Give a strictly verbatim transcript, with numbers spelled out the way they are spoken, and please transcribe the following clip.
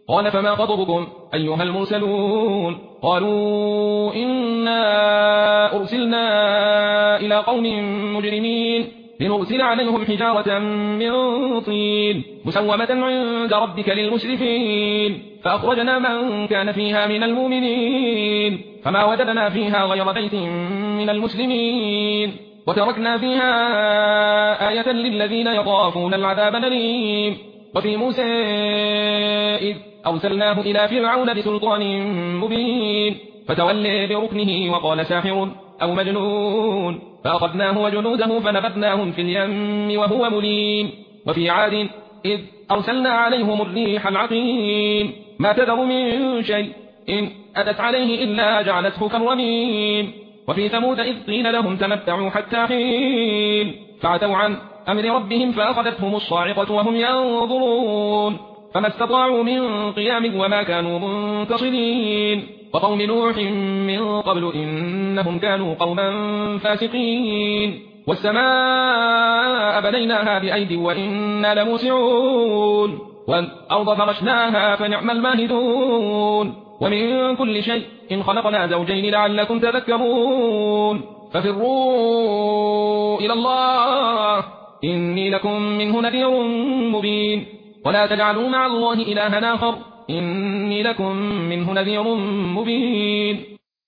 قال فما خطبكم أيها المرسلون قالوا إنا أرسلنا إلى قوم مجرمين لنرسل عليهم حجارة من طين مسومة عند ربك للمسرفين فأخرجنا من كان فيها من المؤمنين فما وجدنا فيها غير بيت من المسلمين وتركنا فيها آية للذين يخافون العذاب الأليم وفي موسى إذ أرسلناه إلى فرعون بسلطان مبين فتولى بركنه وقال ساحر أو مجنون فأخذناه وجنوده فنبذناهم في اليم وهو مليم وفي عاد إذ أرسلنا عليهم الريح العقيم ما تذر من شيء إن أتت عليه إلا جعلته كالرميم وفي ثمود إذ قيل لهم تمتعوا حتى حين فعتوا عن أمر ربهم فأخذتهم الصاعقة وهم ينظرون فما استطاعوا من قيام وما كانوا منتصرين وقوم نوح من قبل إنهم كانوا قوما فاسقين والسماء بنيناها بأيد وإنا لموسعون والأرض فرشناها فنعم الماهدون ومن كل شيء إن خلقنا زوجين لعلكم تذكرون ففروا إلى الله إني لكم منه نذير مبين ولا تجعلوا مع الله إلها آخر إني لكم منه نذير مبين